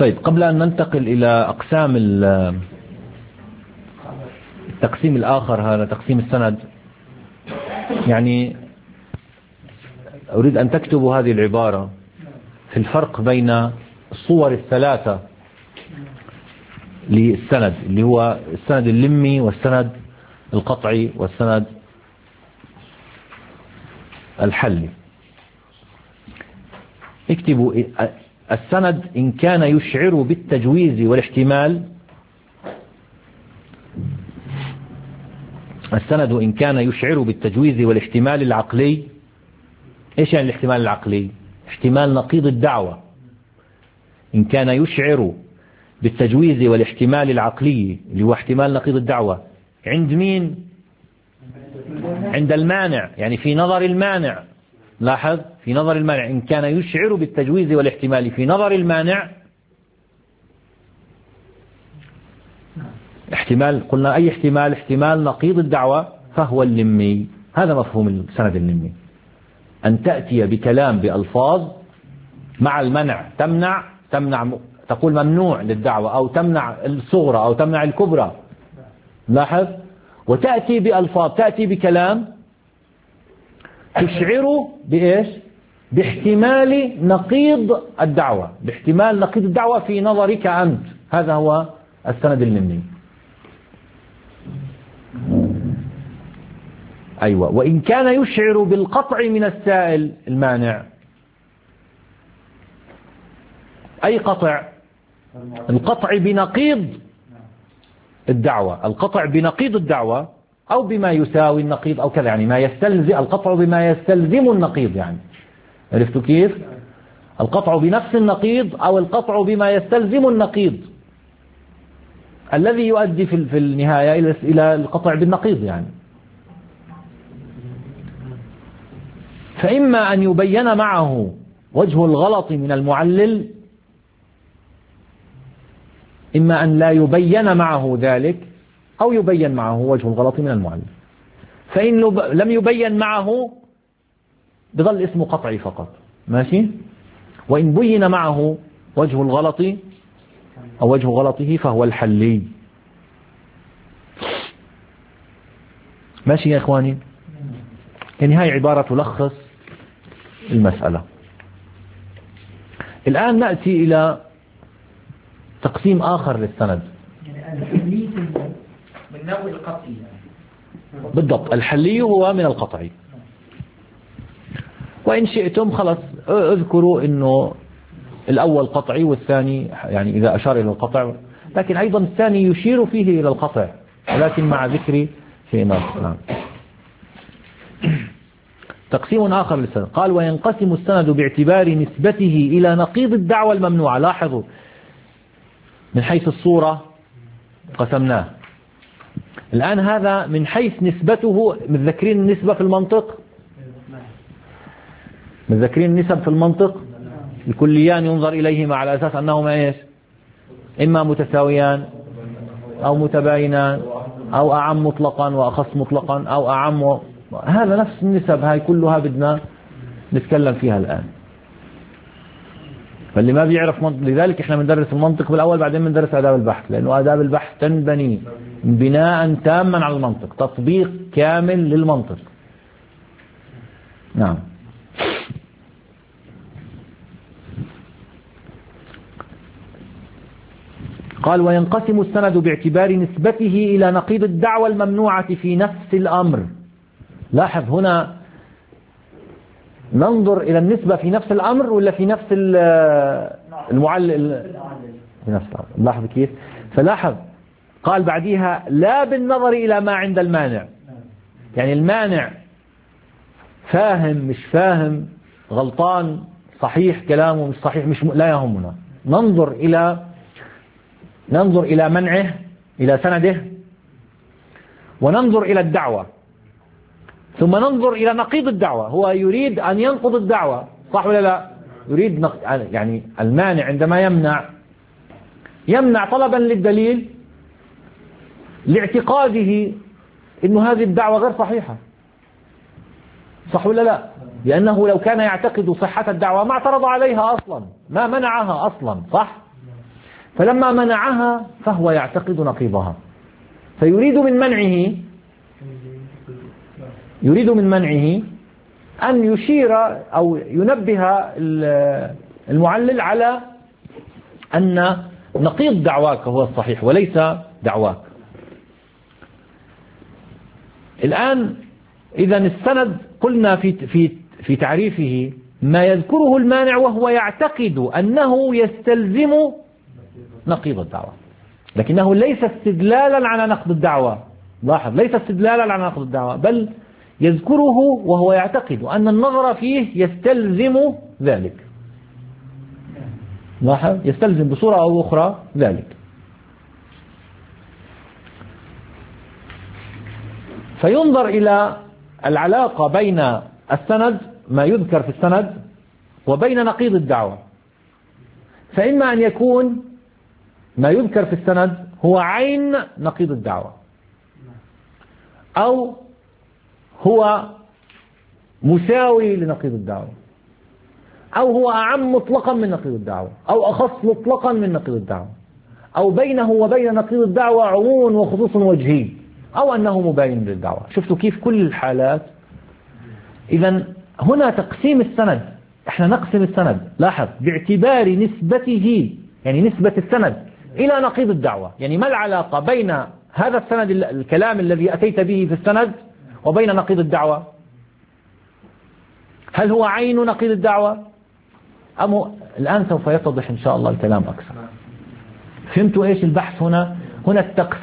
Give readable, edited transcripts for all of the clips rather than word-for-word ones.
طيب، قبل أن ننتقل إلى أقسام التقسيم الآخر، هذا تقسيم السند، يعني أريد أن تكتبوا هذه العبارة في الفرق بين الصور الثلاثة للسند، اللي هو السند اللمي والسند القطعي والسند الحلي. اكتبوا السند إن كان يشعر بالتجويز والاحتمال، السند إن كان يشعر بالتجويز والاحتمال العقلي. إيش يعني الاحتمال العقلي؟ احتمال نقيض الدعوة. إن كان يشعر بالتجويز والاحتمال العقلي اللي هو احتمال نقيض الدعوة، عند مين؟ عند المانع، يعني في نظر المانع. لاحظ، في نظر المانع إن كان يشعر بالتجويز والاحتمال في نظر المانع، احتمال، قلنا أي احتمال؟ احتمال نقيض الدعوة، فهو اللمي. هذا مفهوم السند اللمي، أن تأتي بكلام بألفاظ مع المنع، تمنع تقول ممنوع للدعوة، أو تمنع الصغرى أو تمنع الكبرى. لاحظ، وتأتي بألفاظ، تأتي بكلام تشعر بإيش؟ باحتمال نقيض الدعوة، باحتمال نقيض الدعوة في نظرك أنت. هذا هو السند اللمي. أيوة. وإن كان يشعر بالقطع من السائل المانع، أي قطع؟ القطع بنقيض الدعوة، القطع بنقيض الدعوة أو بما يساوي النقيض أو كذا، يعني ما يستلزم القطع بما يستلزم النقيض. يعني عرفتوا كيف؟ القطع بنفس النقيض أو القطع بما يستلزم النقيض الذي يؤدي في النهاية إلى القطع بالنقيض. يعني فإما أن يبين معه وجه الغلط من المعلل، إما أن لا يبين معه ذلك، أو يبين معه وجه الغلط من المعلل. فإن لم يبين معه بظل اسمه قطعي فقط، ماشي. وإن بين معه وجه الغلط أو وجه غلطه فهو الحلي. ماشي يا إخواني؟ يعني هاي عبارة تلخص المسألة. الآن نأتي إلى تقسيم آخر للسند. الحلي من نوع القطعي. بالضبط، الحلي هو من القطعي. وإن شئتم خلص اذكروا إنه الأول قطعي والثاني يعني إذا أشار إلى القطع، لكن أيضا الثاني يشير فيه إلى القطع، ولكن مع ذكر شيء آخر. نعم. تقسيم آخر للسند. قال: وينقسم السند باعتبار نسبته إلى نقيض الدعوة الممنوعة. لاحظوا، من حيث الصورة قسمناه. الآن هذا من حيث نسبته، متذكرين النسبة في المنطق؟ متذكرين النسب في المنطق؟ الكليان ينظر إليهما على أساس أنهما إيش؟ إما متساويان أو متباينان أو أعم مطلقا وأخص مطلقا أو أعم. هذا نفس النسب، هاي كلها بدنا نتكلم فيها الآن. فاللي ما بيعرف لذلك احنا بندرس المنطق بالأول، بعدين بندرس آداب البحث، لأنه آداب البحث تنبني بناء تاما على المنطق، تطبيق كامل للمنطق. نعم. قال: وينقسم السند باعتبار نسبته إلى نقيض الدعوة الممنوعة في نفس الأمر. لاحظ هنا ننظر إلى النسبة في نفس الأمر ولا في نفس المعلل؟ في نفس الأمر. لاحظ كيف؟ فلاحظ قال بعديها: لا بالنظر إلى ما عند المانع. يعني المانع فاهم مش فاهم، غلطان صحيح كلامه مش صحيح، مش لا يهمنا. ننظر إلى منعه، إلى سنده، وننظر إلى الدعوة، ثم ننظر إلى نقيض الدعوة. هو يريد أن ينقض الدعوة، صح ولا لا؟ يريد يعني المانع عندما يمنع طلبا للدليل لاعتقاده إنه هذه الدعوة غير صحيحة، صح ولا لا؟ لأنه لو كان يعتقد صحة الدعوة ما اعترض عليها أصلا، ما منعها أصلا، صح؟ فلما منعها فهو يعتقد نقيضها، فيريد من منعه أن يشير أو ينبه المعلل على أن نقيض دعواك هو الصحيح وليس دعواك. الآن إذا السند قلنا في تعريفه ما يذكره المانع وهو يعتقد أنه يستلزم نقيض الدعوة، لكنه ليس استدلالا على نقض الدعوة. لاحظ، ليس استدلالا على نقض الدعوة، بل يذكره وهو يعتقد أن النظر فيه يستلزم ذلك. لاحظ، يستلزم بصورة أو أخرى ذلك. فينظر إلى العلاقة بين السند، ما يذكر في السند، وبين نقيض الدعوة. فإما أن يكون ما يذكر في السند هو عين نقيض الدعوة، أو هو مساوي لنقيض الدعوة، أو هو أعم مطلقا من نقيض الدعوة، أو أخص مطلقا من نقيض الدعوة، أو بينه وبين نقيض الدعوة عموم وخصوص وجهي، أو أنه مباين للدعوة. شفتوا كيف كل الحالات. إذا هنا تقسيم السند، احنا نقسم السند، لاحظ، باعتبار نسبته، يعني نسبة السند إلى نقيض الدعوة. يعني ما العلاقة بين هذا السند، الكلام الذي أتيت به في السند، وبين نقيض الدعوة؟ هل هو عين نقيض الدعوة أم؟ الآن سوف يتضح إن شاء الله الكلام أكثر. فهمتوا إيش البحث هنا؟ هنا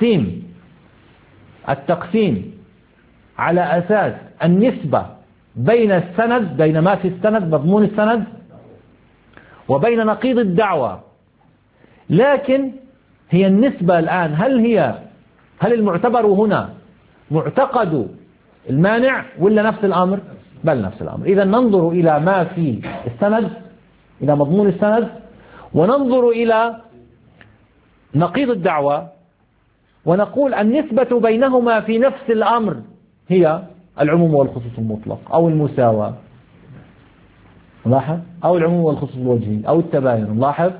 التقسيم على أساس النسبة بين السند، بين ما في السند مضمون السند، وبين نقيض الدعوة. لكن هي النسبة الآن هل المعتبر هنا معتقد المانع ولا نفس الأمر؟ بل نفس الأمر. إذا ننظر إلى ما في السند، إلى مضمون السند، وننظر إلى نقيض الدعوة، ونقول النسبة بينهما في نفس الأمر هي العموم والخصوص المطلق، أو المساواة، لاحظ، أو العموم والخصوص الوجهي، أو التباين، لاحظ.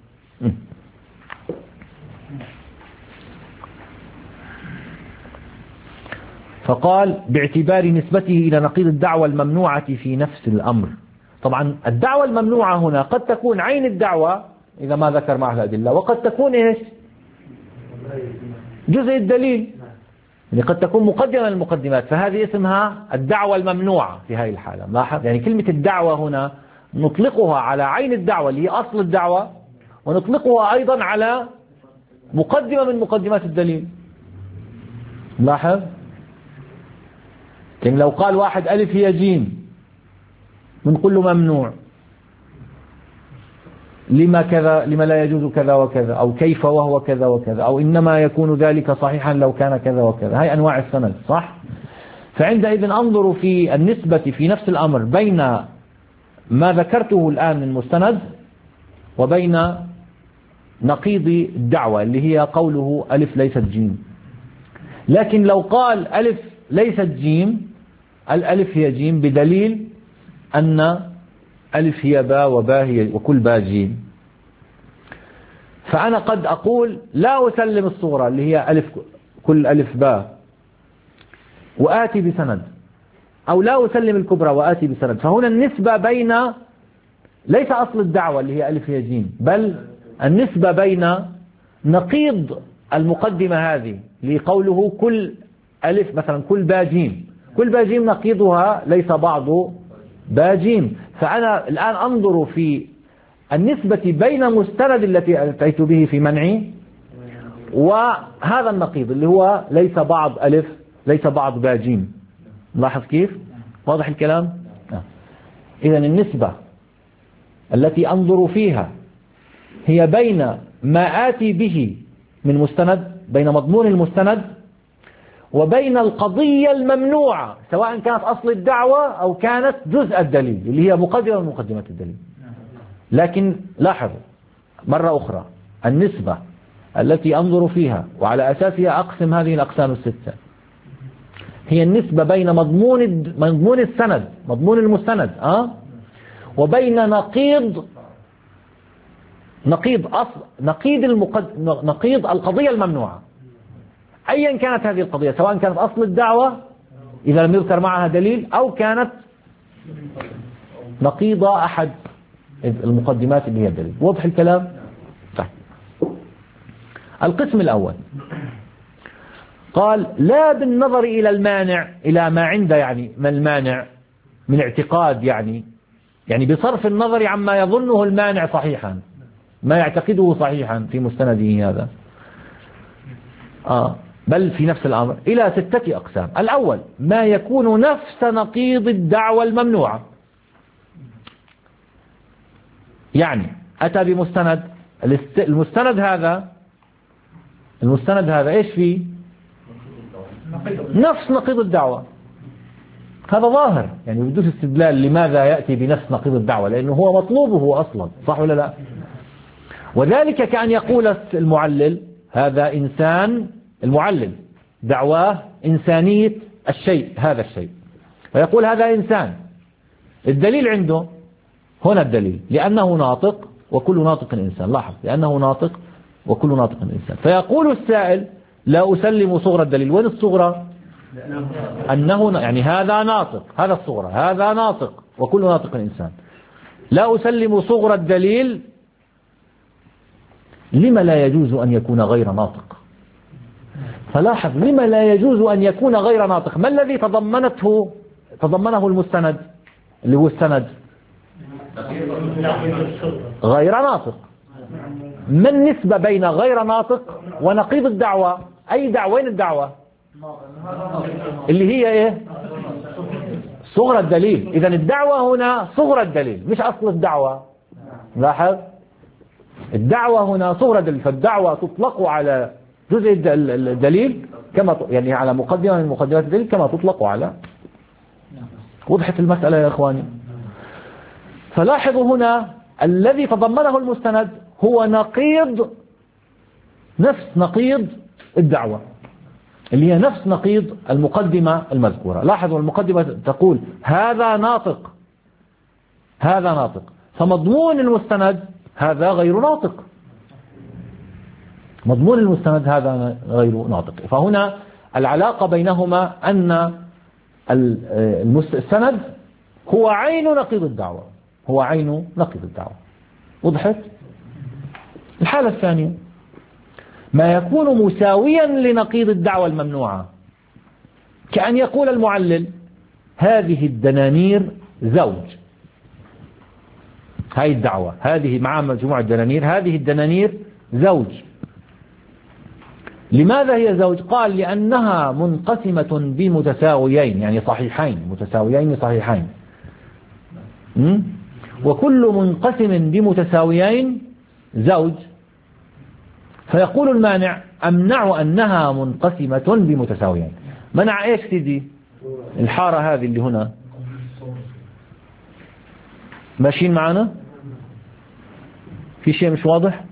فقال باعتبار نسبته إلى نقيض الدعوة الممنوعة في نفس الأمر. طبعا الدعوة الممنوعة هنا قد تكون عين الدعوة إذا ما ذكر معها الأدلة، وقد تكون إيش؟ جزء الدليل، يعني قد تكون مقدمة من المقدمات، فهذه اسمها الدعوة الممنوعة في هذه الحالة. لاحظ، يعني كلمة الدعوة هنا نطلقها على عين الدعوة اللي هي أصل الدعوة، ونطلقها أيضا على مقدمة من مقدمات الدليل. لاحظ، يعني لو قال واحد ألف هي جيم بنقول له ممنوع، لما كذا، لما لا يجوز كذا وكذا، أو كيف وهو كذا وكذا، أو إنما يكون ذلك صحيحا لو كان كذا وكذا. هاي أنواع السند، صح؟ فعندئذ أنظر في النسبة في نفس الأمر بين ما ذكرته الآن من مستند وبين نقيض الدعوة اللي هي قوله ألف ليست جيم. لكن لو قال ألف ليست جيم، الألف هي جيم بدليل أن ألف هي باء وباء هي وكل باء جيم، فأنا قد أقول لا أسلم الصغرى اللي هي ألف كل ألف باء وآتي بسند، أو لا أسلم الكبرى وآتي بسند. فهنا النسبة بين ليس أصل الدعوة اللي هي ألف هي جيم، بل النسبة بين نقيض المقدمة هذه لقوله كل ألف، مثلا كل باء جيم، كل باء جيم نقيضها ليس بعض باء جيم. فأنا الآن أنظر في النسبة بين مستند التي أتيت به في منعي وهذا النقيض اللي هو ليس بعض ألف ليس بعض باء جيم. لاحظ كيف؟ واضح الكلام؟ إذن النسبة التي أنظر فيها هي بين ما آتي به من مستند، بين مضمون المستند، وبين القضية الممنوعة سواء كانت أصل الدعوة أو كانت جزء الدليل اللي هي مقدمة من مقدمة الدليل. لكن لاحظوا مرة أخرى النسبة التي أنظر فيها وعلى أساسها أقسم هذه الأقسام الستة هي النسبة بين مضمون السند، مضمون المستند، وبين نقيض نقيض القضية الممنوعة، أيا كانت هذه القضية، سواء كانت أصل الدعوة إذا لم يذكر معها دليل، أو كانت نقيض أحد المقدمات اللي هي الدليل. واضح الكلام؟ طيب. القسم الأول قال لا بالنظر إلى المانع، إلى ما عنده، يعني ما المانع من اعتقاد، يعني بصرف النظر عما يظنه المانع صحيحا، ما يعتقده صحيحا في مستنده هذا، بل في نفس الأمر، إلى 6 أقسام. الأول ما يكون نفس نقيض الدعوة الممنوعة، يعني أتى بمستند، المستند هذا إيش فيه؟ نفس نقيض الدعوة، هذا ظاهر، يعني بدون استدلال لماذا يأتي بنفس نقيض الدعوة، لأنه هو مطلوبه أصلا، صح ولا لا؟ وذلك كأن يقول المعلل، هذا إنسان، المعلل دعواه إنسانية الشيء، هذا الشيء، ويقول هذا إنسان، الدليل عنده هنا الدليل لأنه ناطق وكل ناطق إنسان، لاحظ، لأنه ناطق وكل ناطق إنسان، فيقول السائل لا أسلم صغرى الدليل. وين الصغرى؟ أنه يعني هذا ناطق، هذا الصغرى، هذا ناطق وكل ناطق إنسان، لا أسلم صغرى الدليل. لما لا يجوز أن يكون غير ناطق؟ فلاحظ، لما لا يجوز أن يكون غير ناطق؟ ما الذي تضمنه المستند اللي هو السند؟ غير ناطق. ما النسبة بين غير ناطق ونقيض الدعوة؟ أي دعوة؟ وين الدعوة؟ اللي هي إيه؟ صغرى الدليل. إذن الدعوة هنا صغرى الدليل مش أصل الدعوة. لاحظ، الدعوة هنا صغرى الدليل، فالدعوة تطلق على جزء الدليل كما يعني على مقدمة من مقدمات الدليل كما تطلق على. وضحت المسألة يا إخواني؟ فلاحظوا هنا الذي تضمنه المستند هو نفس نقيض الدعوة، اللي هي نفس نقيض المقدمة المذكورة. لاحظوا المقدمة تقول هذا ناطق، هذا ناطق، فمضمون المستند هذا غير ناطق، مضمون المستند هذا غير ناطق. فهنا العلاقة بينهما أن السند هو عين نقيض الدعوة، هو عين نقيض الدعوة. وضحت؟ الحالة الثانية ما يكون مساويا لنقيض الدعوة الممنوعة، كأن يقول المعلل هذه الدنانير زوج، هاي الدعوة، هذه مع مجموعة دنانير، هذه الدنانير زوج. لماذا هي زوج؟ قال لأنها منقسمة بمتساويين، يعني صحيحين، متساويين صحيحين، وكل منقسم بمتساويين زوج. فيقول المانع أمنع أنها منقسمة بمتساويين. منع إيش سيدي؟ الحارة هذه اللي هنا، ماشيين معنا؟ في شيء مش واضح؟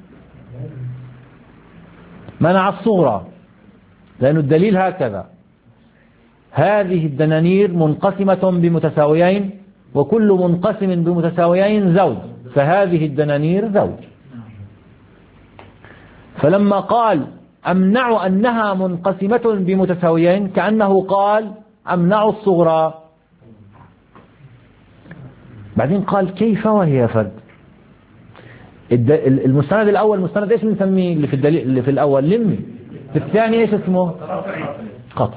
منع الصغرى لأن الدليل هكذا، هذه الدنانير منقسمة بمتساويين وكل منقسم بمتساويين زوج، فهذه الدنانير زوج. فلما قال أمنع أنها منقسمة بمتساويين كأنه قال أمنع الصغرى. بعدين قال كيف وهي فرد؟ المستند الأول مستند إيش بنسميه اللي في الدليل اللي في الأول؟ لمي. في الثاني إيش اسمه؟ قطع.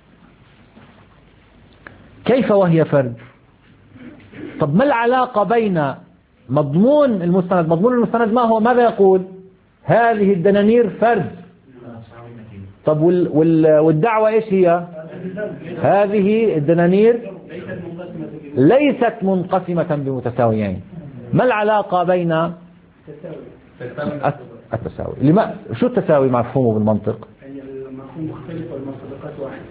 كيف وهي فرد؟ طب ما العلاقة بين مضمون المستند؟ مضمون المستند ما هو؟ ماذا يقول؟ هذه الدنانير فرد. طب والدعوة إيش هي؟ هذه الدنانير ليست منقسمة بمتساويين. ما العلاقة بين التساوي؟ شو التساوي مفهومه بالمنطق؟ المفهوم مختلف والمصداقات واحدة.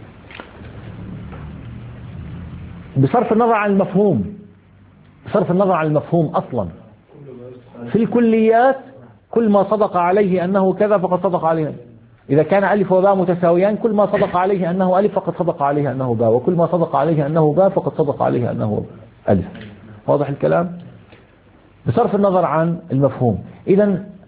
بصرف النظر عن المفهوم، بصرف النظر عن المفهوم أصلا في الكليات كل ما صدق عليه أنه كذا فقد صدق عليه. إذا كان ألف وباء متساويان كل ما صدق عليه أنه ألف فقد صدق عليه أنه باء، وكل ما صدق عليه أنه باء فقد صدق عليه أنه ألف. واضح الكلام؟ بصرف النظر عن المفهوم. إذن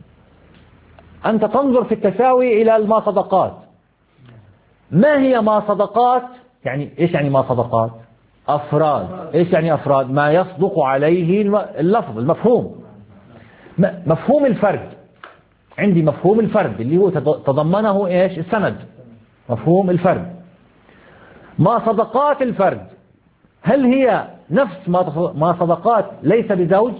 أنت تنظر في التساوي إلى الماصدقات. ما هي ماصدقات؟ يعني إيش يعني ماصدقات؟ أفراد. إيش يعني أفراد؟ ما يصدق عليه اللفظ، المفهوم، مفهوم الفرد. عندي مفهوم الفرد اللي هو تضمنه إيش؟ السند، مفهوم الفرد. ماصدقات الفرد هل هي نفس ماصدقات ليس بزوج؟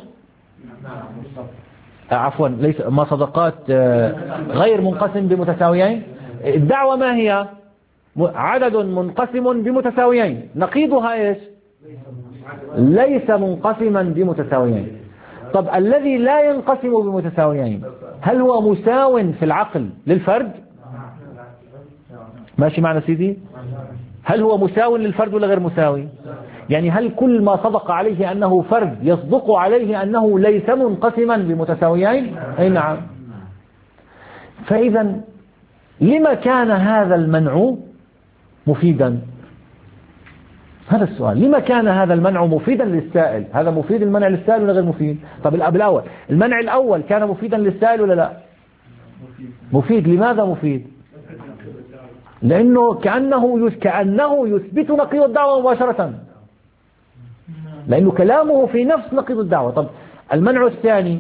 عفوا، ليس ماصدقات غير منقسم بمتساويين. الدعوة ما هي؟ عدد منقسم بمتساويين، نقيضها ايش؟ ليس منقسما بمتساويين. طب الذي لا ينقسم بمتساويين هل هو مساو في العقل للفرد؟ ماشي معنا سيدي؟ هل هو مساو للفرد ولا غير مساوي؟ يعني هل كل ما صدق عليه أنه فرد يصدق عليه أنه ليس منقسما بمتساويين؟ أي نعم. فإذا لما كان هذا المنع مفيدا؟ هذا السؤال، لما كان هذا المنع مفيدا للسائل؟ هذا مفيد المنع للسائل ولا غير مفيد؟ طب الأول المنع الأول كان مفيدا للسائل ولا لا؟ مفيد. لماذا مفيد؟ لأنه كأنه يثبت نقيض الدعوة مباشرة، لأنه كلامه في نفس نقيض الدعوة. طب المنع الثاني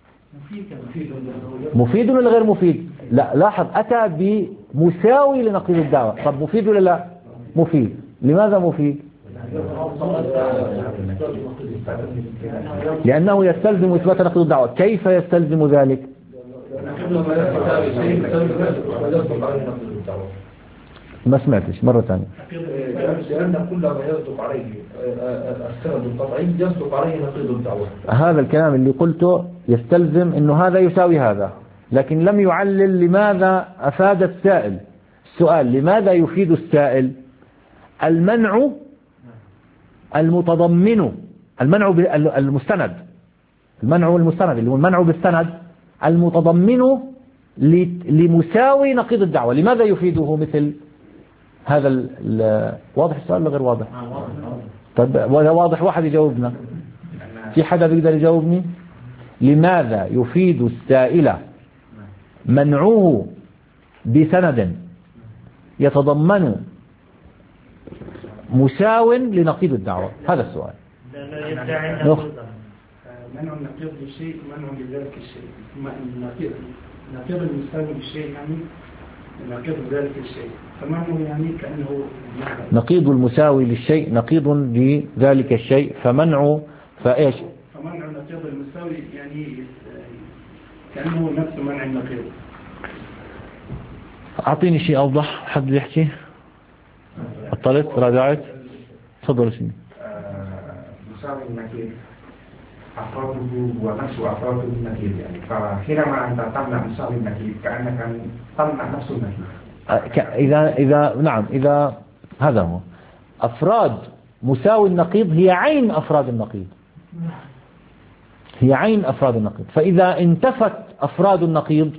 مفيد ولا غير مفيد؟ لا، لاحظ أتى بمساوي لنقيض الدعوة. طب مفيد ولا لا؟ مفيد. لماذا مفيد؟ لأنه يستلزم إثبات نقيض الدعوة. كيف يستلزم ذلك؟ ما سمعتش مرة ثانية. لأن كل ما يصدق عليه السند القطعي يصدق عليه نقيض الدعوة. هذا الكلام اللي قلته يستلزم أنه هذا يساوي هذا، لكن لم يعلل لماذا أفاد السائل. السؤال لماذا يفيد السائل؟ المنع المتضمن، المنع المستند، المنع المستند اللي هو المنع بالسند المتضمن لمساوي نقيض الدعوة. لماذا يفيده مثل هذا واضح السؤال ولا غير واضح؟ طيب ولا واضح؟ واحد يجاوبنا. في حدا بيقدر يجاوبني؟ لماذا يفيد السائل منعه بسند يتضمن مساو لنقيض الدعوة؟ هذا السؤال. منع النقيض للشيء منع لذلك الشيء. نقيض المساوي للشيء يعني نقيض ذلك الشيء، فمنعه يعني كأنه نقيض المساوي للشيء نقيض لذلك الشيء، فمنعه فإيش؟ فمنع نقيض المساوي يعني كأنه نفس منع النقيض. أعطيني شيء أوضح. حد يحكي؟ اطلت راجعت. تفضل سيدي. مساوي النقيض أفراده ونفس أفراد النقيض، يعني فحينما أنت تمنع مساوي النقيض كأنك تمنع نفس النقيض. إذا نعم، إذا هذا هو أفراد مساوي النقيض هي عين أفراد النقيض، هي عين أفراد النقيض. فإذا انتفت أفراد النقيض،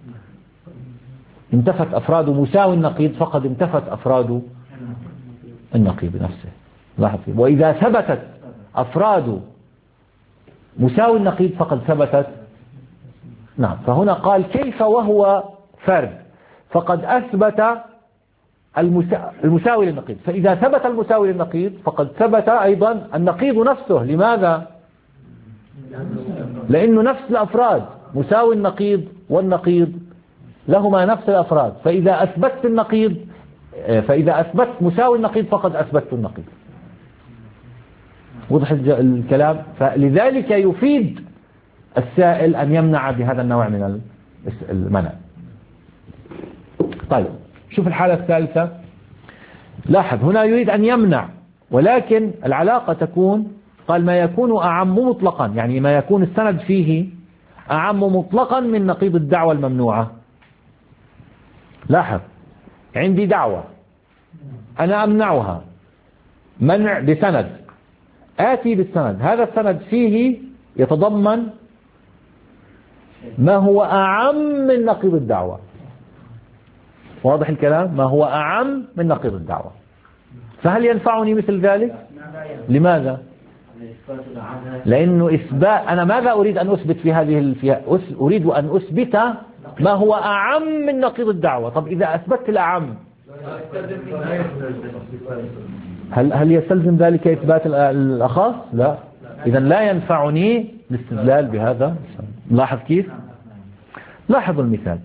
انتفت أفراد مساوي النقيض، فقد انتفت أفراد النقيض نفسه. لاحظ. وإذا ثبتت أفراد مساوي النقيض فقد ثبتت. نعم. فهنا قال كيف وهو فرد، فقد أثبت المساوي للنقيض. فإذا ثبت المساوي للنقيض فقد ثبت أيضا النقيض نفسه. لماذا؟ لأنه نفس الأفراد، مساوي النقيض والنقيض لهما نفس الأفراد. فإذا أثبت النقيض، فإذا أثبت مساوي النقيض فقد أثبت النقيض. وضح الكلام. فلذلك يفيد السائل أن يمنع بهذا النوع من المنع. طيب شوف الحالة الثالثة. لاحظ هنا يريد أن يمنع، ولكن العلاقة تكون، قال ما يكون أعم مطلقا، يعني ما يكون السند فيه أعم مطلقا من نقيض الدعوة الممنوعة. لاحظ عندي دعوة أنا أمنعها منع بسند، آتي بالسند، هذا السند فيه يتضمن ما هو أعم من نقيض الدعوة. واضح الكلام؟ ما هو أعم من نقيض الدعوة. فهل ينفعني مثل ذلك؟ لماذا؟ لأنه إثبات، أنا ماذا أريد أن أثبت في هذه أريد أن أثبت ما هو أعم من نقيض الدعوة. طب إذا أثبتت الأعم هل يستلزم ذلك إثبات الأخص؟ لا. إذا لا ينفعني الاستدلال بهذا. لاحظ كيف؟ لاحظوا المثال.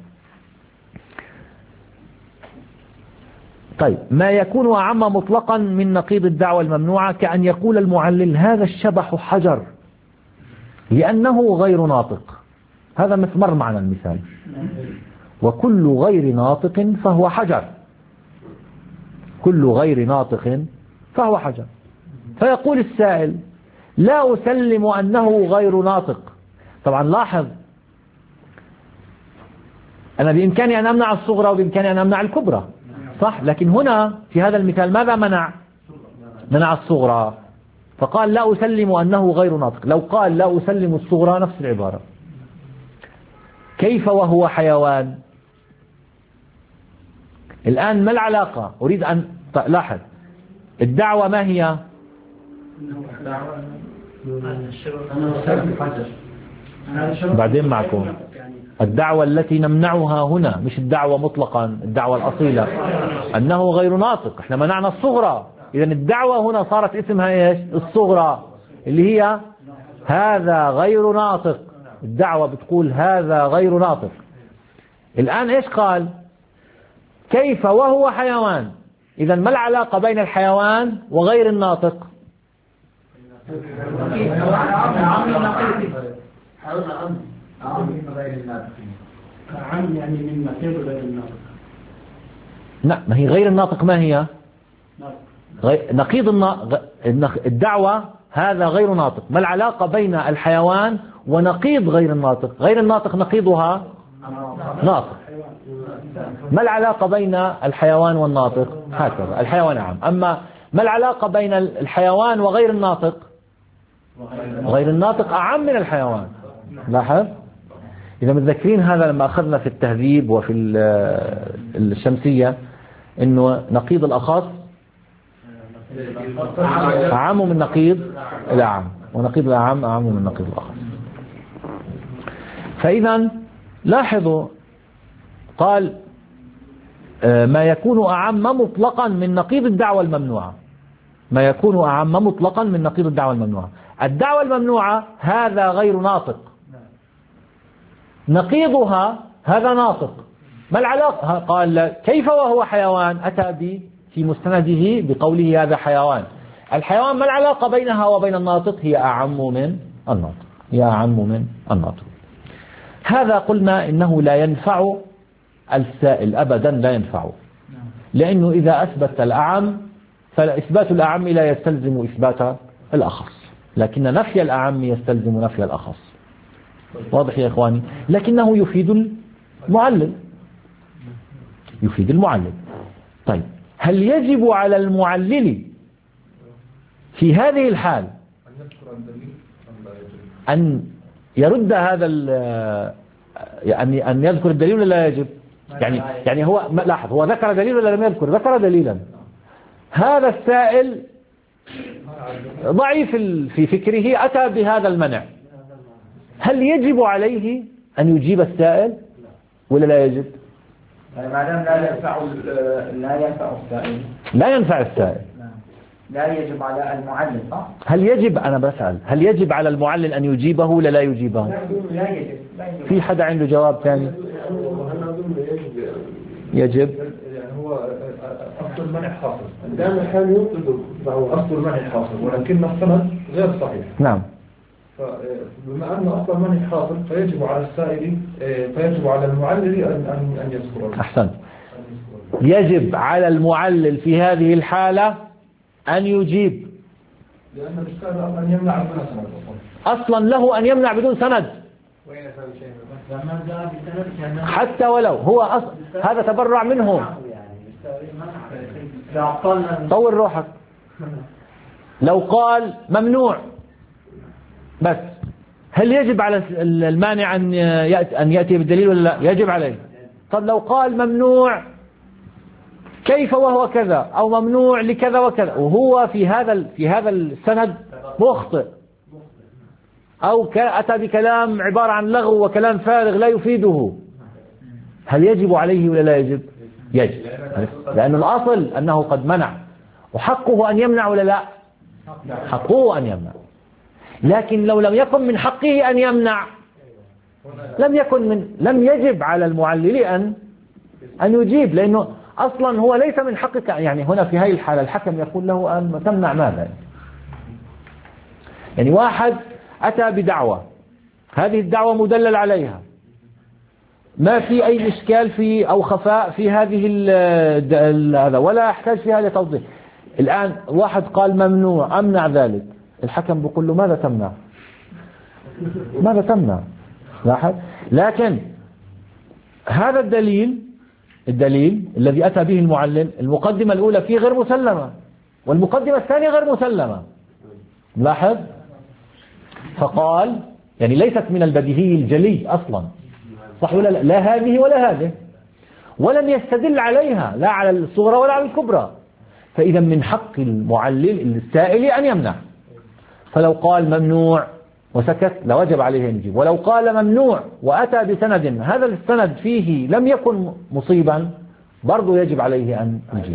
طيب، ما يكون أعم مطلقا من نقيض الدعوة الممنوعة كأن يقول المعلل هذا الشبح حجر لأنه غير ناطق. هذا مر معنا المثال. وكل غير ناطق فهو حجر. كل غير ناطق فهو حجر. فيقول السائل لا أسلم أنه غير ناطق. طبعا لاحظ، أنا بإمكاني أن أمنع الصغرى وبإمكاني أن أمنع الكبرى، صح؟ لكن هنا في هذا المثال ماذا منع؟ منع الصغرى. فقال لا أسلم أنه غير ناطق. لو قال لا أسلم الصغرى نفس العبارة. كيف وهو حيوان؟ الآن ما العلاقة؟ أريد أن لاحظ الدعوة ما هي؟ بعدين معكم. الدعوة التي نمنعها هنا مش الدعوة مطلقا، الدعوة الأصيلة أنه غير ناطق. احنا منعنا الصغرى، إذا الدعوة هنا صارت اسمها ايش؟ الصغرى، اللي هي هذا غير ناطق. الدعوة بتقول هذا غير ناطق. الآن ايش قال؟ كيف وهو حيوان. إذا ما العلاقة بين الحيوان وغير الناطق؟ عم يعني من نقيض غير الناطق. لا، ما هي غير الناطق ما هي؟ نقيض الدعوة هذا غير ناطق. ما العلاقة بين الحيوان ونقيض غير الناطق؟ غير الناطق نقيضها ناطق. ما العلاقة بين الحيوان والناطق؟ هكذا الحيوان عام. أما ما العلاقة بين الحيوان وغير الناطق؟ غير الناطق أعم من الحيوان. لاحظ؟ إذا متذكرين هذا لما أخذنا في التهذيب وفي الشمسية إنه نقيض الأخص أعم من نقيض الأعم، ونقيض الأعم أعم من نقيض الأخص. فإذا لاحظوا قال ما يكون أعم مطلقا من نقيض الدعوة الممنوعة. ما يكون أعم مطلقا من نقيض الدعوة الممنوعة. الدعوة الممنوعة هذا غير ناطق، نقيضها هذا ناطق. ما العلاقة؟ قال كيف وهو حيوان. أتى في مستنده بقوله هذا حيوان. الحيوان ما العلاقة بينها وبين الناطق؟ هي أعم من الناطق، هي أعم من الناطق. هذا قلنا إنه لا ينفع السائل أبدا، لا ينفعه، لأنه إذا أثبت الأعم فإثبات الأعم لا يستلزم إثبات الأخص، لكن نفي الأعم يستلزم نفي الأخص. واضح يا إخواني؟ لكنه يفيد المعلل، يفيد المعلل. طيب، هل يجب على المعلل في هذه الحال أن يرد هذا أن يذكر الدليل ولا لا يجب؟ يعني هو لاحظ، هو ذكر دليل ولا لم يذكر؟ ذكر دليلا. هذا السائل ضعيف في فكره، أتى بهذا المنع. هل يجب عليه أن يجيب السائل ولا لا يجب؟ ما دام لا ينفع السائل، لا ينفع السائل، لا يجب على المعلل، صح؟ هل يجب، أنا بسأل، هل يجب على المعلل أن يجيبه ولا لا يجيبه؟ لا يجب. في حدا عنده جواب ثاني؟ يجب. يعني هو أصل المنع حاصل، دائما الحال ينقض أصل المنع حاصل، ولكن السند غير صحيح. نعم. فبما أن أصل المنع حاصل فيجب على السائل، فيجب على المعلل أن يذكره. أحسنت. يجب على المعلل في هذه الحالة أن يجيب، لأن السائل أن يمنع بدون سند أصلا له أن يمنع بدون سند، حتى ولو هو هذا تبرع منه. طور روحك. لو قال ممنوع بس، هل يجب على المانع أن يأتي بالدليل ولا لا؟ يجب عليه. طب لو قال ممنوع كيف وهو كذا، أو ممنوع لكذا وكذا، وهو في هذا السند مخطئ، أو أتى بكلام عبارة عن لغو وكلام فارغ لا يفيده، هل يجب عليه ولا لا يجب؟ يجب، لأن الأصل أنه قد منع، وحقه أن يمنع ولا لا؟ حقه أن يمنع. لكن لو لم يكن من حقه أن يمنع لم يجب على المعلل أن يجيب، لأنه أصلا هو ليس من حقك. يعني هنا في هذه الحالة الحكم يقول له أن تمنع ماذا؟ يعني واحد أتى بدعوة، هذه الدعوة مدلل عليها، ما في أي إشكال في أو خفاء في هذه هذا، ولا يحتاج فيها لتوضيح. الآن واحد قال ممنوع، أمنع ذلك، الحكم بيقول له ماذا تمنع؟ ماذا تمنع؟ لاحظ. لكن هذا الدليل الذي أتى به المعلل، المقدمة الأولى فيه غير مسلمة، والمقدمة الثانية غير مسلمة. لاحظ. فقال يعني ليست من البديهي الجلي أصلا، صح ولا لا؟ لا هذه ولا هذه، ولم يستدل عليها لا على الصغرى ولا على الكبرى. فإذا من حق المعلل السائل أن يمنع. فلو قال ممنوع وسكت لوجب عليه أن يجيب، ولو قال ممنوع وأتى بسند هذا السند فيه لم يكن مصيبا برضو يجب عليه أن يجيب.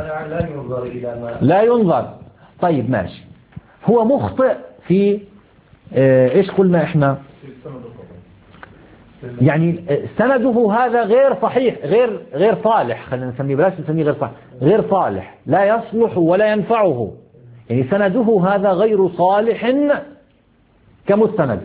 لا ينظر. طيب ماشي، هو مخطئ في إيش قلنا إحنا؟ يعني سنده هذا غير صحيح، غير صالح، خلينا نسميه، بلاش نسميه غير صالح، غير صالح، لا يصلح ولا ينفعه. يعني سنده هذا غير صالح كمستند.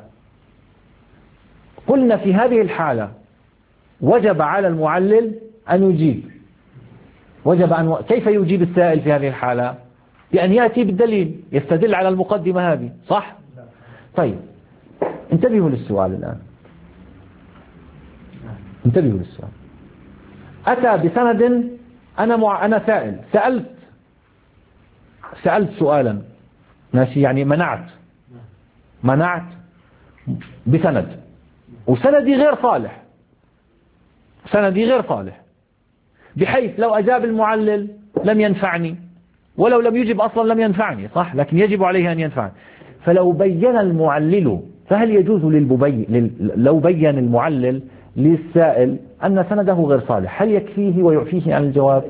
قلنا في هذه الحالة وجب على المعلل أن يجيب. كيف يجيب السائل في هذه الحالة؟ بأن يأتي بالدليل يستدل على المقدمة هذه، صح؟ طيب انتبهوا للسؤال الآن، انتبهوا للسؤال. أتى بسند، أنا سائل، سألت سؤالا ماشي، يعني منعت بسند، وسندي غير صالح، بحيث لو أجاب المعلل لم ينفعني، ولو لم يجب أصلا لم ينفعني، صح؟ لكن يجب عليه أن ينفعني. فلو بين المعلل، فهل يجوز لو بين المعلل للسائل أن سنده غير صالح، هل يكفيه ويعفيه عن الجواب؟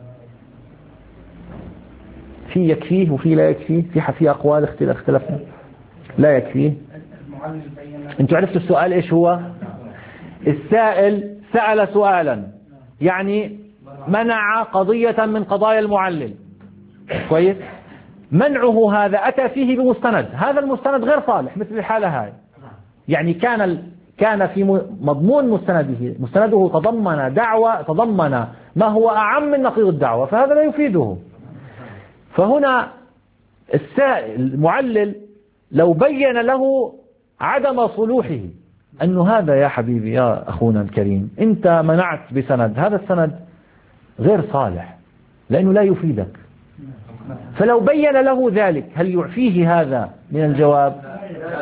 في يكفيه وفي لا يكفيه، في أقوال اختلفنا. لا يكفيه. انتوا عرفتوا السؤال ايش هو؟ السائل سأل سؤالا، يعني منع قضية من قضايا المعلل، كويس؟ منعه هذا أتى فيه بمستند، هذا المستند غير صالح مثل الحالة هاي. يعني كان في مضمون مستنده تضمن ما هو أعم من نقيض الدعوة، فهذا لا يفيده. فهنا المعلل لو بين له عدم صلوحه، أنه هذا يا حبيبي يا أخونا الكريم أنت منعت بسند، هذا السند غير صالح لأنه لا يفيدك، فلو بين له ذلك هل يعفيه هذا من الجواب؟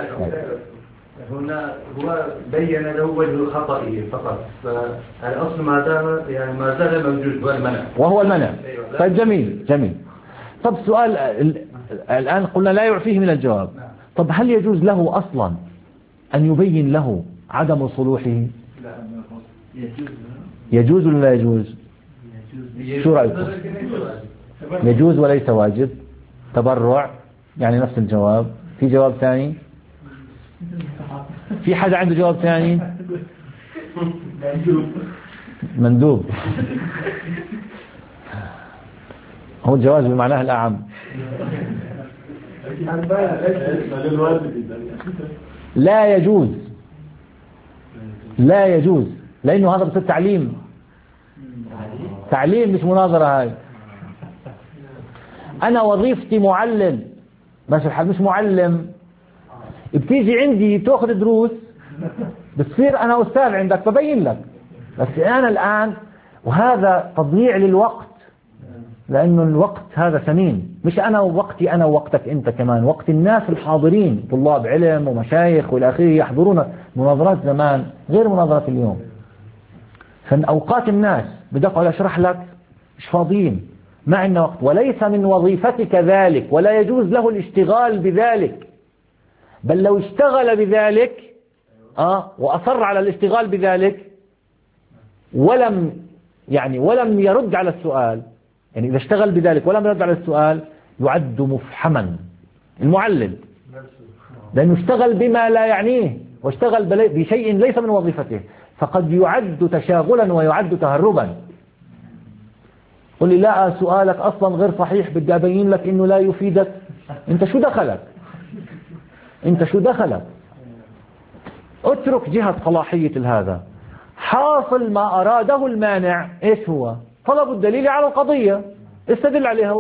هنا هو بين له وجه خطئه فقط، فالأصل ما زال موجود وهو المنع. طيب جميل. طب سؤال الآن قلنا لا يعفيه من الجواب، طب هل يجوز له أصلا أن يبين له عدم صلوحه؟ يجوز ولا لا يجوز؟ شو رأيكم؟ يجوز وليس واجب، تبرع، يعني نفس الجواب. في جواب ثاني؟ في حدا عنده جواب ثاني؟ مندوب. هو الجواز بمعناه الأعم. لا يجوز لأنه هذا بصير تعليم مش مناظرة. هاي أنا وظيفتي معلم، ماشي الحال، مش معلم. بتيجي عندي تأخذ دروس، بتصير أنا أستاذ عندك ببين لك، بس أنا الآن، وهذا تضييع للوقت، لأنه الوقت هذا ثمين، مش أنا ووقتي أنا ووقتك أنت كمان، وقت الناس الحاضرين، طلاب علم ومشايخ والى آخره يحضرون مناظرات زمان غير مناظرات اليوم. فأوقات الناس بدي أقعد أشرح لك، مش فاضيين، ما عندنا وقت، وليس من وظيفتك ذلك، ولا يجوز له الاشتغال بذلك. بل لو اشتغل بذلك وأصر على الاشتغال بذلك ولم يرد على السؤال، يعني إذا اشتغل بذلك ولم يرد على السؤال يعد مفحما المعلل، لأنه اشتغل بما لا يعنيه واشتغل بشيء ليس من وظيفته، فقد يعد تشاغلا ويعد تهربا. قل لي لا سؤالك أصلا غير صحيح، بدي أبين لك إنه لا يفيدك. أنت شو دخلك؟ اترك جهة صلاحية هذا. حاصل ما أراده المانع إيش هو؟ طلب الدليل على القضية، استدل عليها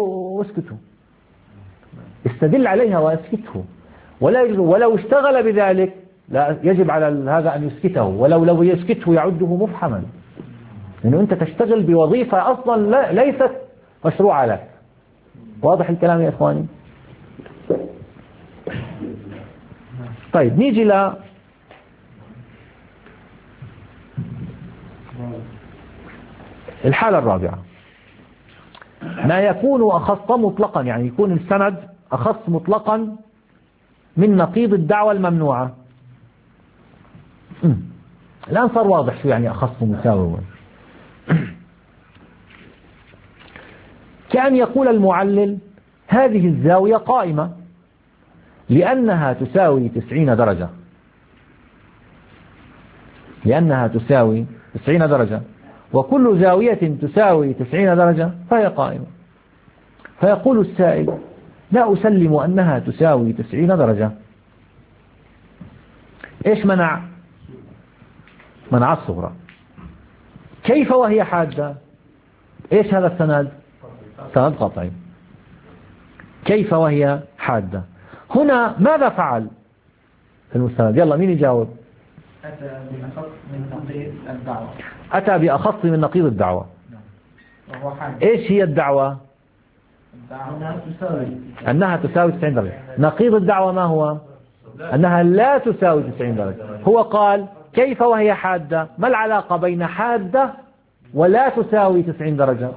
واسكته. ولو اشتغل بذلك لا يجب على هذا أن يسكته، لو يسكته يعده مفحما، لأنه أنت تشتغل بوظيفة أصلا ليست مشروعة لك. واضح الكلام يا إخواني؟ طيب نيجي الحالة الرابعة، ما يكون أخص مطلقا، يعني يكون السند أخص مطلقا من نقيض الدعوة الممنوعة. الآن صار واضح شو يعني أخص مساوي. كأن يقول المعلل هذه الزاوية قائمة لأنها تساوي 90 درجة، وكل زاوية تساوي 90 درجة فهي قائمة. فيقول السائل لا أسلم أنها تساوي 90 درجة. إيش منع الصغرى؟ كيف وهي حادة؟ إيش هذا السند؟ سند قطعي. كيف وهي حادة؟ هنا ماذا فعل المستند؟ يلا مين يجاوب؟ أتى بأخص من نقيض الدعوة. إيش هي الدعوة؟ أنها تساوي 90 درجة. نقيض الدعوة ما هو؟ أنها لا تساوي 90 درجة. هو قال كيف وهي حادة؟ ما العلاقة بين حادة ولا تساوي 90 درجة؟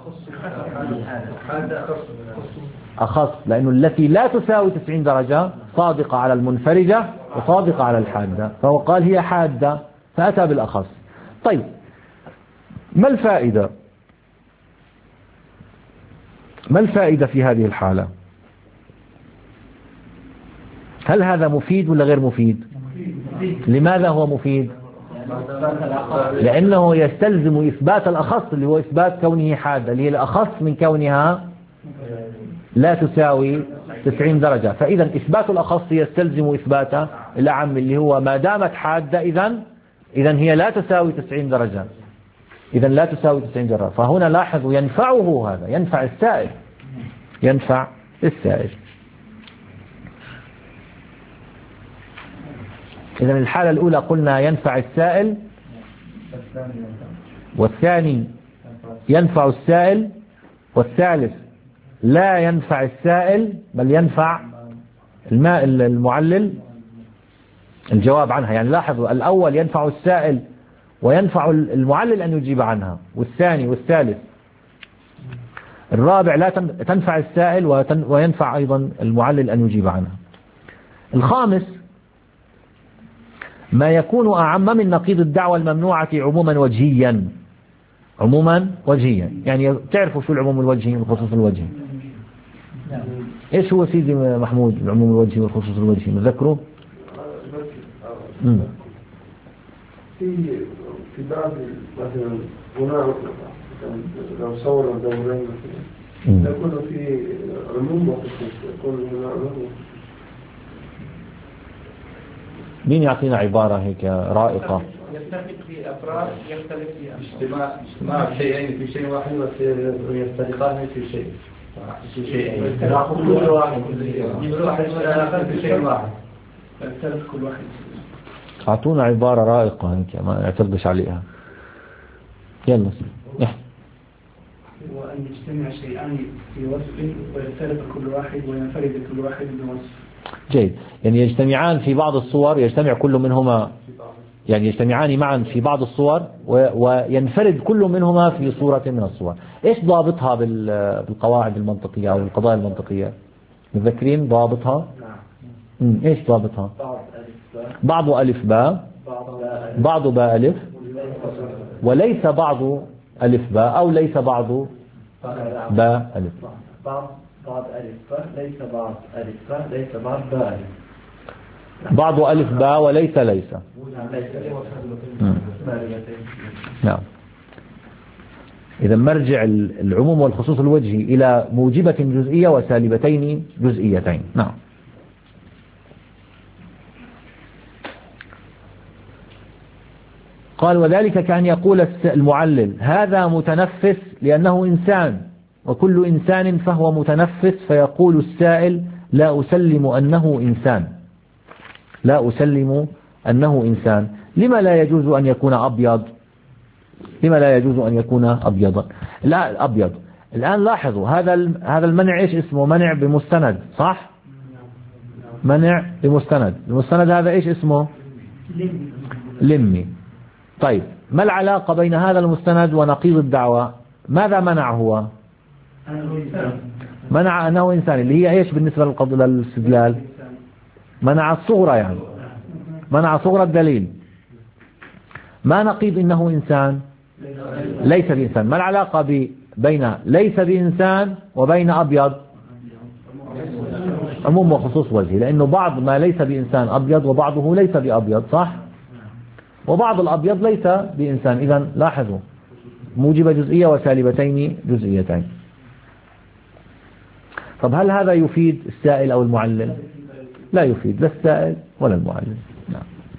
أخص، لأنه التي لا تساوي 90 درجة صادقة على المنفرجة وصادقة على الحادة، فهو قال هي حادة فأتى بالأخص. طيب ما الفائدة في هذه الحالة؟ هل هذا مفيد ولا غير مفيد؟ لماذا هو مفيد؟ لأنه يستلزم إثبات الأخص اللي هو إثبات كونه حادة، اللي هي الأخص من كونها لا تساوي 90 درجة. فإذا إثبات الأخص يستلزم إثبات الأعم اللي هو ما دامت حادة إذن هي لا تساوي 90 درجة. فهنا لاحظوا ينفعه هذا، ينفع السائل. إذن الحالة الأولى قلنا ينفع السائل، والثاني ينفع السائل، والثالث لا ينفع السائل بل ينفع المعلل. الجواب عنها يعني لاحظوا الأول ينفع السائل وينفع المعلل أن يجيب عنها، والثاني والثالث. الرابع لا تنفع السائل وينفع أيضا المعلل أن يجيب عنها. الخامس ما يكون أعم من نقيض الدعوة الممنوعة عموما وجهيا. يعني تعرفوا شو العموم الوجهي والخصوص الوجهي؟ إيش هو سيدي محمود العموم الوجهي والخصوص الوجهي؟ نذكره؟ في بعض مثلا هنا لو صوروا دورين مثلا يكون في عموم وخصوص، يكون هنا عموم وخصوص. مين يعطينا عبارة هيك رائقة؟ يتفق في أفراد، يختلف في اجتماع شيئين في شيء واحد ويفترقان في شيئين. كل واحد في شيء واحد. يختلف كل واحد. أعطونا عبارة رائقة هيك ما نعترضش عليها. يلا احكي. وأن يجتمع شيئان في وصف ويختلف كل واحد وينفرد كل واحد بوصف. جيد. يعني يجتمعان في بعض الصور، يجتمع كل منهما، يعني يجتمعان معا في بعض الصور وينفرد كل منهما في صورة من الصور. إيش ضابطها بالقواعد المنطقية أو القضايا المنطقية؟ متذكرين ضابطها؟ إيش ضابطها؟ بعض ألف باء، بعض باء ألف، وليس بعض ألف باء أو ليس بعض باء ألف. بعض ألف باء ليس بعض ألف باء ليس بعض باء ألف. بعض ألف باء وليس ليس. نعم. إذا مرجع العموم والخصوص الوجهي إلى موجبة جزئية وسالبتين جزئيتين. نعم. قال وذلك كأن يقول المعلل هذا متنفس لأنه إنسان وكل إنسان فهو متنفس، فيقول السائل لا أسلم أنه إنسان، لا أسلم أنه إنسان. لما لا يجوز أن يكون أبيض؟ لما لا يجوز أن يكون أبيضا؟ لا أبيض. الآن لاحظوا هذا المنع إيش اسمه؟ منع بمستند، صح؟ منع بمستند. المستند هذا إيش اسمه؟ لمي. طيب ما العلاقة بين هذا المستند ونقيض الدعوة؟ ماذا منع هو؟ منع أنه إنسان، اللي هي إيش بالنسبة للاستدلال؟ منع الصغرى، يعني منع صغرى الدليل. ما نقيض إنه إنسان؟ ليس بإنسان. ما العلاقة بين ليس بإنسان وبين أبيض؟ عموم وخصوص وجهي، لأنه بعض ما ليس بإنسان أبيض وبعضه ليس بأبيض، صح؟ وبعض الأبيض ليس بإنسان. إذن لاحظوا موجبة جزئية وسالبتين جزئيتين. طب هل هذا يفيد السائل أو المعلل؟ لا يفيد لا السائل ولا المعلل. نعم.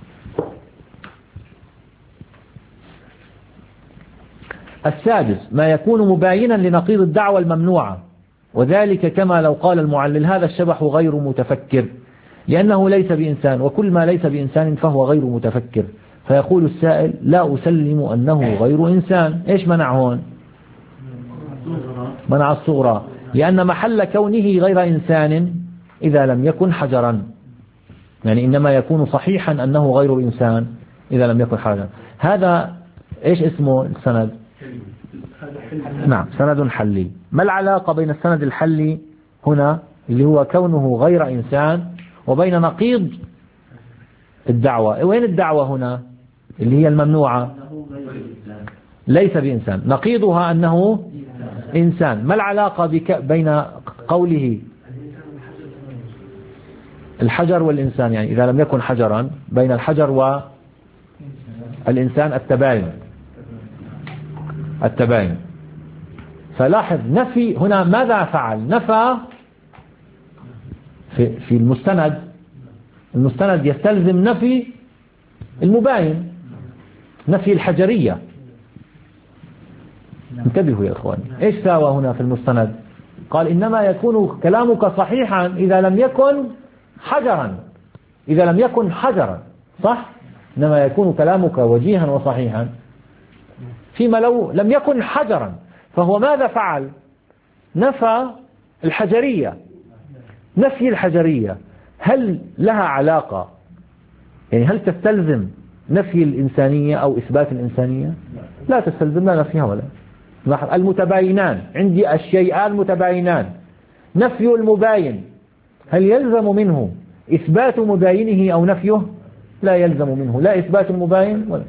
السادس ما يكون مباينا لنقيض الدعوة الممنوعة، وذلك كما لو قال المعلل هذا الشبح غير متفكر لأنه ليس بإنسان، وكل ما ليس بإنسان فهو غير متفكر، فيقول السائل لا أسلم أنه غير إنسان. إيش منع هون؟ منع الصغرى، لأن محل كونه غير إنسان إذا لم يكن حجرا، يعني إنما يكون صحيحا أنه غير إنسان إذا لم يكن حجرا. هذا إيش اسمه السند؟ نعم سند حلي. ما العلاقة بين السند الحلي هنا اللي هو كونه غير إنسان وبين نقيض الدعوة؟ وين الدعوة هنا اللي هي الممنوعة؟ ليس بإنسان. نقيضها أنه إنسان. ما العلاقة بين قوله الحجر والإنسان؟ يعني إذا لم يكن حجرا بين الحجر والإنسان التباين. فلاحظ نفي هنا ماذا فعل؟ نفى في المستند يستلزم نفي المباين، نفي الحجرية. انتبهوا يا إخواني، إيش ساوى هنا في المستند؟ قال إنما يكون كلامك صحيحا إذا لم يكن حجرا، إذا لم يكن حجرا، صح؟ إنما يكون كلامك وجيها وصحيحا فيما لو لم يكن حجرا. فهو ماذا فعل؟ نفى الحجرية. نفي الحجرية هل لها علاقة، يعني هل تستلزم نفي الإنسانية أو إثبات الإنسانية؟ لا تستلزم لا نفيها ولا. المتباينان عندي الشيئان متباينان، نفي المباين هل يلزم منه إثبات مباينه أو نفيه؟ لا يلزم منه لا إثبات المباين ولا.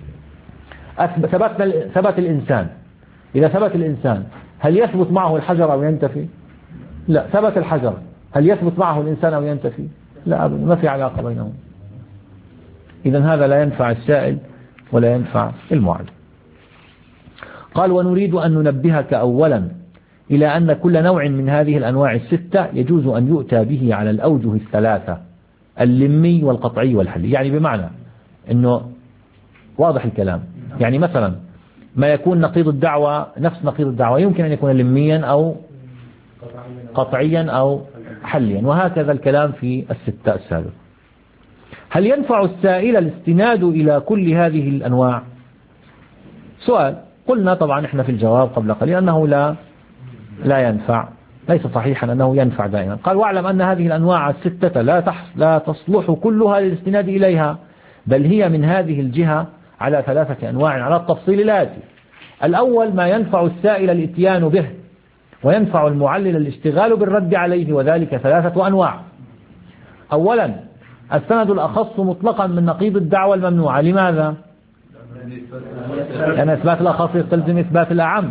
ثبت الإنسان، إذا ثبت الإنسان هل يثبت معه الحجر أو ينتفي؟ لا. ثبت الحجر هل يثبت معه الإنسان أو ينتفي؟ لا، ما في علاقة بينهم. إذن هذا لا ينفع السائل ولا ينفع المعلم. قال ونريد أن ننبهك أولا إلى أن كل نوع من هذه الأنواع الستة يجوز أن يؤتى به على الأوجه الثلاثة، اللمي والقطعي والحلي. يعني بمعنى أنه واضح الكلام، يعني مثلا ما يكون نقيض الدعوة نفس نقيض الدعوة يمكن أن يكون لميا أو قطعيا أو حليا، وهكذا الكلام في الستة السابقة. هل ينفع السائل الاستناد إلى كل هذه الأنواع؟ سؤال. قلنا طبعا احنا في الجواب قبل قليل أنه لا ينفع، ليس صحيحا أنه ينفع دائما. قال واعلم أن هذه الأنواع الستة لا تصلح كلها للاستناد إليها، بل هي من هذه الجهة على ثلاثة أنواع على التفصيل الآتي. الأول ما ينفع السائل الاتيان به وينفع المعلل الاشتغال بالرد عليه، وذلك ثلاثة أنواع. أولا السند الأخص مطلقا من نقيض الدعوة الممنوعة. لماذا؟ لأن إثبات الأخص يستلزم إثبات الأعم.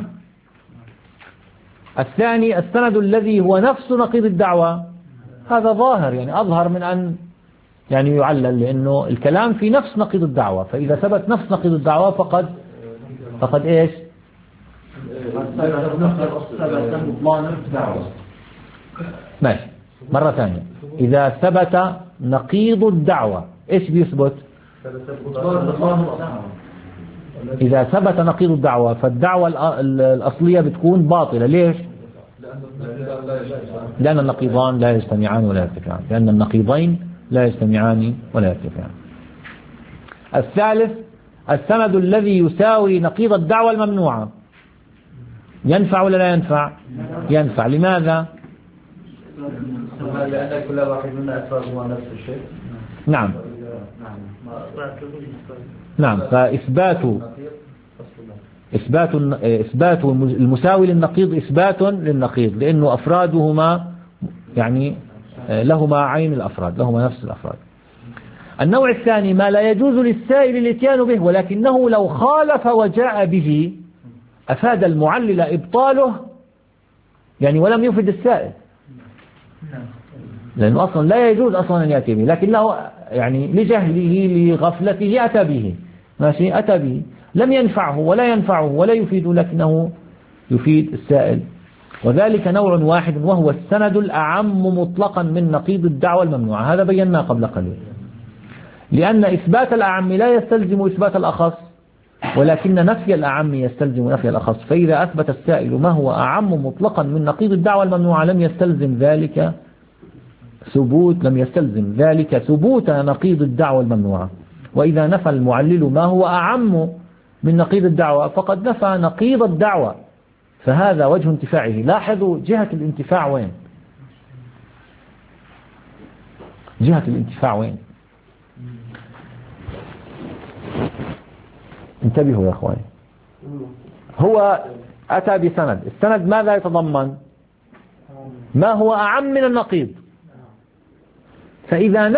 الثاني السند الذي هو نفس نقيض الدعوة، هذا ظاهر يعني أظهر من أن يعني يعلل، لأنه الكلام في نفس نقيض الدعوة، فإذا ثبت نفس نقيض الدعوة فقد إيش؟ ماشي. مرة ثانية، إذا ثبت نقيض الدعوة إيش بيثبت؟ إذا ثبت نقيض الدعوة فالدعوة الأصلية بتكون باطلة. ليش؟ لأن النقيضان لا يجتمعان ولا يرتفعان، لأن النقيضين لا يجتمعان ولا يرتفعان. الثالث السند الذي يساوي نقيض الدعوة الممنوعة، ينفع ولا لا ينفع؟ ينفع. لماذا؟ لأن كل واحد منا أفراده نفس الشيء. نعم نعم. فإثبات المساوي للنقيض إثبات للنقيض، لأنه أفرادهما يعني لهما عين الأفراد، لهما نفس الأفراد. النوع الثاني ما لا يجوز للسائل الاتيان به، ولكنه لو خالف وجاء به أفاد المعلل إبطاله، يعني ولم يفد السائل، لأنه أصلا لا يجوز أصلا أن يأتي به، لكنه يعني لجهله لغفلته أتى به. ماشي، أتى به لم ينفعه ولا ينفعه ولا يفيد، لكنه يفيد السائل. وذلك نوع واحد، وهو السند الأعم مطلقا من نقيض الدعوة الممنوعة. هذا بيناه قبل قليل، لأن إثبات الأعم لا يستلزم إثبات الأخص، ولكن نفي الأعم يستلزم نفي الأخص. فإذا أثبت السائل ما هو أعم مطلقا من نقيض الدعوة الممنوعة لم يستلزم ذلك ثبوت نقيض الدعوة الممنوعة. وإذا نفى المعلل ما هو أعم من نقيض الدعوة فقد نفى نقيض الدعوة، فهذا وجه انتفاعه. لاحظوا جهة الانتفاع وين؟ جهة الانتفاع وين؟ انتبهوا يا أخواني. هو أتى بسند، السند ماذا يتضمن؟ ما هو أعم من النقيض. فإذا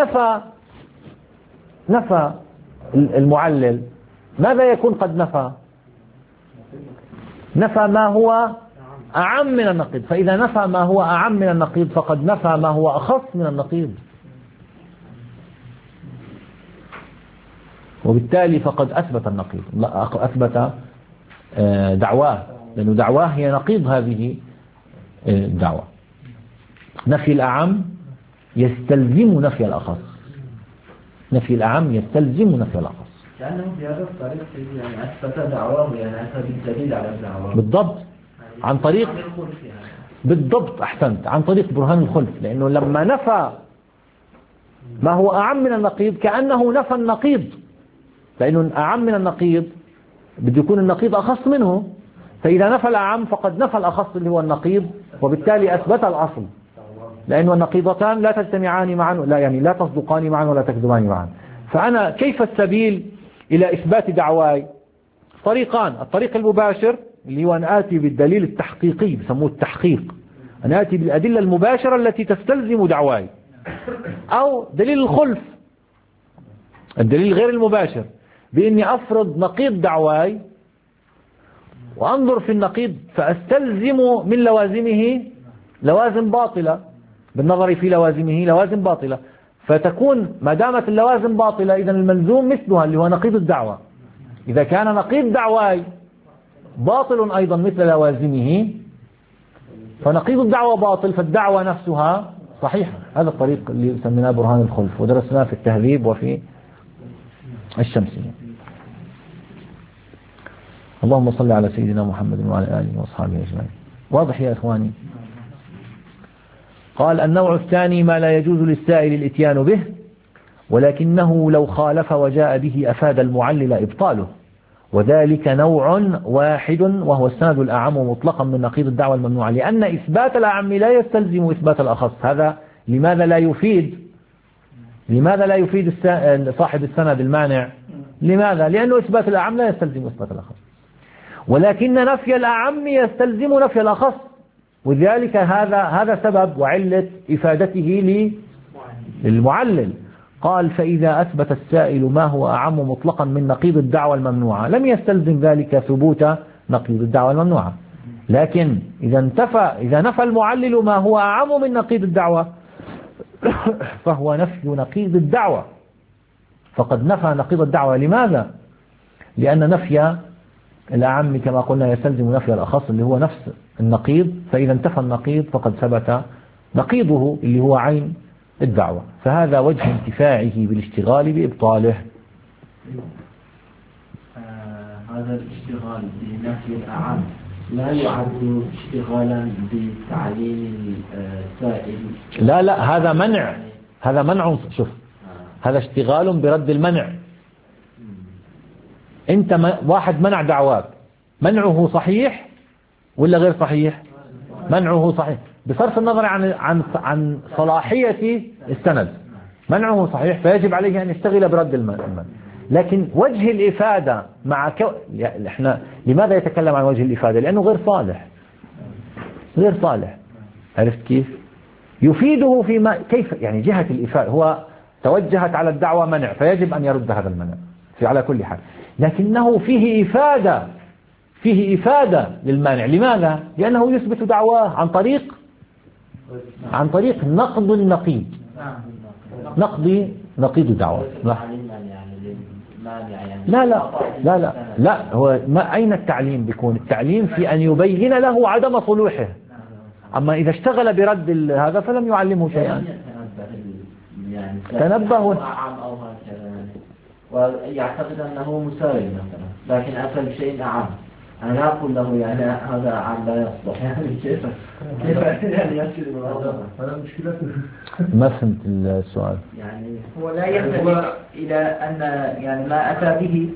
نفى المعلل ماذا يكون قد نفى ما هو أعم من النقيض. فإذا نفى ما هو أعم من النقيض فقد نفى ما هو أخص من النقيض، وبالتالي فقد أثبت النقيض، أثبت دعواه، لأن دعواه هي نقيض هذه الدعوة. نفي الأعم يستلزم نفي الأخص، نفي الأعم يستلزم نفي الأخص، لأنه في هذا الطريق يعني أثبت دعواه، يعني أثبت الدليل على الدعوة بالضبط، عن طريق بالضبط أحسنت، عن طريق برهان الخلف. لأنه لما نفى ما هو أعم من النقيض كأنه نفى النقيض، لأنه أعم من النقيض بده يكون النقيض أخص منه، فإذا نفى الأعم فقد نفى الأخص اللي هو النقيض، وبالتالي أثبت الأصل، لأن النقيضتان لا تجتمعان معا، لا يعني لا تصدقان معا ولا تكذبان معا. فأنا كيف السبيل إلى إثبات دعواي؟ طريقان. الطريق المباشر اللي هو أن آتي بالدليل التحقيقي، بسموه التحقيق، أن آتي بالأدلة المباشرة التي تستلزم دعواي، أو دليل الخلف، الدليل غير المباشر، بإني أفرض نقيض دعواي وأنظر في النقيض فأستلزم من لوازمه لوازم باطلة، بالنظر في لوازمه لوازم باطلة، فتكون ما دامت اللوازم باطلة إذن الملزوم مثلها اللي هو نقيض الدعوة. إذا كان نقيض دعواي باطل أيضا مثل لوازمه فنقيض الدعوة باطل، فالدعوة نفسها صحيحة. هذا الطريق اللي سميناه برهان الخلف، ودرسناه في التهذيب وفي الشمسية. اللهم صل على سيدنا محمد وعلى آله وأصحابه أجمعين. واضح يا إخواني؟ قال النوع الثاني ما لا يجوز للسائل الاتيان به، ولكنه لو خالف وجاء به أفاد المعلل إبطاله، وذلك نوع واحد، وهو السند الأعم مطلقا من نقيض الدعوة الممنوعة، لأن إثبات الأعم لا يستلزم إثبات الأخص. هذا لماذا لا يفيد صاحب السند المانع؟ لماذا؟ لأنه إثبات الأعم لا يستلزم إثبات الأخص، ولكن نفي الأعم يستلزم نفي الأخص، وذلك هذا سبب وعلة إفادته للمعلل. قال فإذا أثبت السائل ما هو أعم مطلقا من نقيض الدعوة الممنوعة لم يستلزم ذلك ثبوت نقيض الدعوة الممنوعة. لكن إذا نفى المعلل ما هو أعم من نقيض الدعوة فهو نفي نقيض الدعوة، فقد نفى نقيض الدعوة. لماذا؟ لأن نفي الأعم كما قلنا يستلزم نفي الأخص اللي هو نفس النقيض، فإذا انتفى النقيض فقد ثبت نقيضه اللي هو عين الدعوة، فهذا وجه انتفاعه بالاشتغال بإبطاله. هذا الاشتغال بنفي الأعم لا يعد اشتغالا بتعليم السائل. لا هذا منع شوف هذا اشتغال برد المنع. انت واحد منع دعواك، منعه صحيح ولا غير صحيح؟ منعه صحيح بصرف النظر عن صلاحية السند، منعه صحيح فيجب عليه أن يشتغل برد المنع. لكن وجه الإفادة احنا لماذا يتكلم عن وجه الإفادة؟ لأنه غير صالح. عرفت كيف؟ يفيده فيما كيف يعني جهة الإفادة، هو توجهت على الدعوة منع فيجب أن يرد هذا المنع على كل حال، لكنه فيه إفادة للمانع. لماذا؟ لأنه يثبت دعواه عن طريق نقض النقيض، نقيض الدعوة. لا هو أين التعليم بيكون؟ التعليم في أن يبين له عدم صلوحه، أما إذا اشتغل برد هذا فلم يعلمه شيئا. تنبه ويعتقد أنه مساوي مثلا، لكن أتى بشيء أعم، أنا لا أقول له يعني هذا أعم لا يصلح، يعني كيف يعني يصل الموضوع؟ هذا مشكلته. ما فهمت السؤال. يعني هو لا يلتفت إلى أن يعني ما أتى به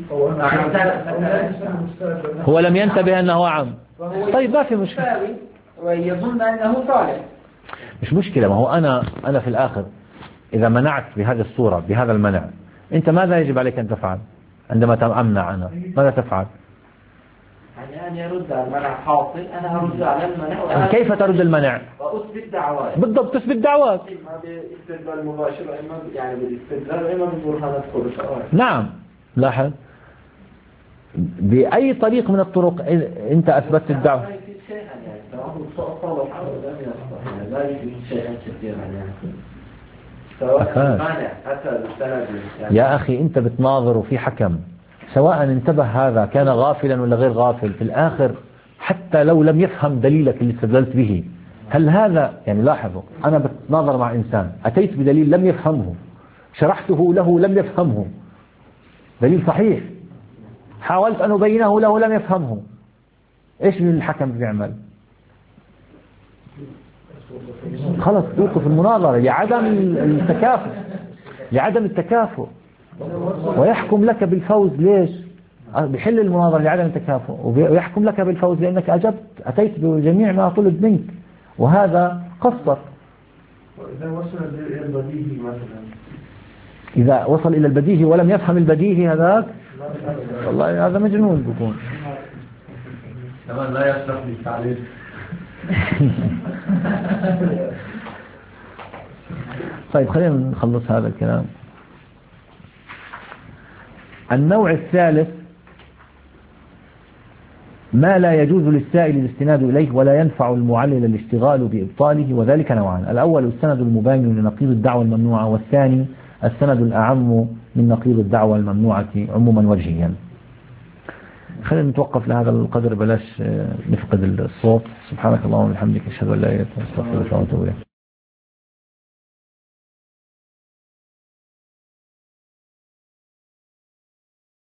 هو لم ينتبه أنه أعم. طيب ما في مشكلة، ويظن أنه صالح. مش مشكلة. ما هو أنا في الآخر إذا منعت بهذه الصورة بهذا المنع، أنت ماذا يجب عليك أن تفعل عندما أمنع أنا؟ ماذا تفعل؟ يعني أن يرد على المنع حاصل، أنا أرد على المنع. كيف ترد المنع؟ وأثبت دعوات. بالضبط تثبت دعوات. إما باستدلال مباشر وإما يعني بالاستدلال وإما ببرهانات خلصة. نعم لاحظ بأي طريق من الطرق أنت أثبتت الدعوة. لا يفيد شيئا يعني سواء صلح أو لم يصلح، يعني لا يفيد شيئا كثيرا يعني. يا أخي أنت بتناظر في حكم، سواء انتبه هذا كان غافلا ولا غير غافل، في الآخر حتى لو لم يفهم دليلك اللي استدلت به، هل هذا يعني لاحظوا أنا بتناظر مع إنسان أتيت بدليل لم يفهمه، شرحته له لم يفهمه، دليل صحيح حاولت أن أبينه له لم يفهمه، إيش من الحكم بيعمل؟ خلص توقف المناظرة لعدم التكافؤ ويحكم لك بالفوز. ليش؟ بحل المناظرة لعدم التكافؤ ويحكم لك بالفوز لأنك أتيت بجميع ما طلب منك، وهذا قصر. إذا وصل إلى البديهي مثلا، إذا وصل إلى البديهي ولم يفهم البديهي هذاك والله هذا مجنون بيكون. كمان لا يصلح للتعليل. طيب خلينا نخلص هذا الكلام. النوع الثالث ما لا يجوز للسائل الاستناد إليه ولا ينفع المعلل الاشتغال بإبطاله، وذلك نوعان: الأول السند المبين لنقيض الدعوة الممنوعة، والثاني السند الأعم من نقيض الدعوة الممنوعة عموما وجهيا. خلينا نتوقف لهذا القدر، بلاش نفقد الصوت. سبحانك اللهم وبحمدك، أشهد أن لا إله إلا أنت، أستغفرك وأتوب إليك.